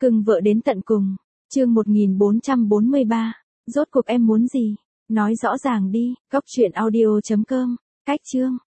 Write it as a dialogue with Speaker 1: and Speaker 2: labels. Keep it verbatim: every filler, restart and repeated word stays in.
Speaker 1: Cưng vợ đến tận cùng. Chương một nghìn bốn trăm bốn mươi ba. Rốt cuộc em muốn gì? Nói rõ ràng đi. Góc truyện audio chấm com. Cách chương.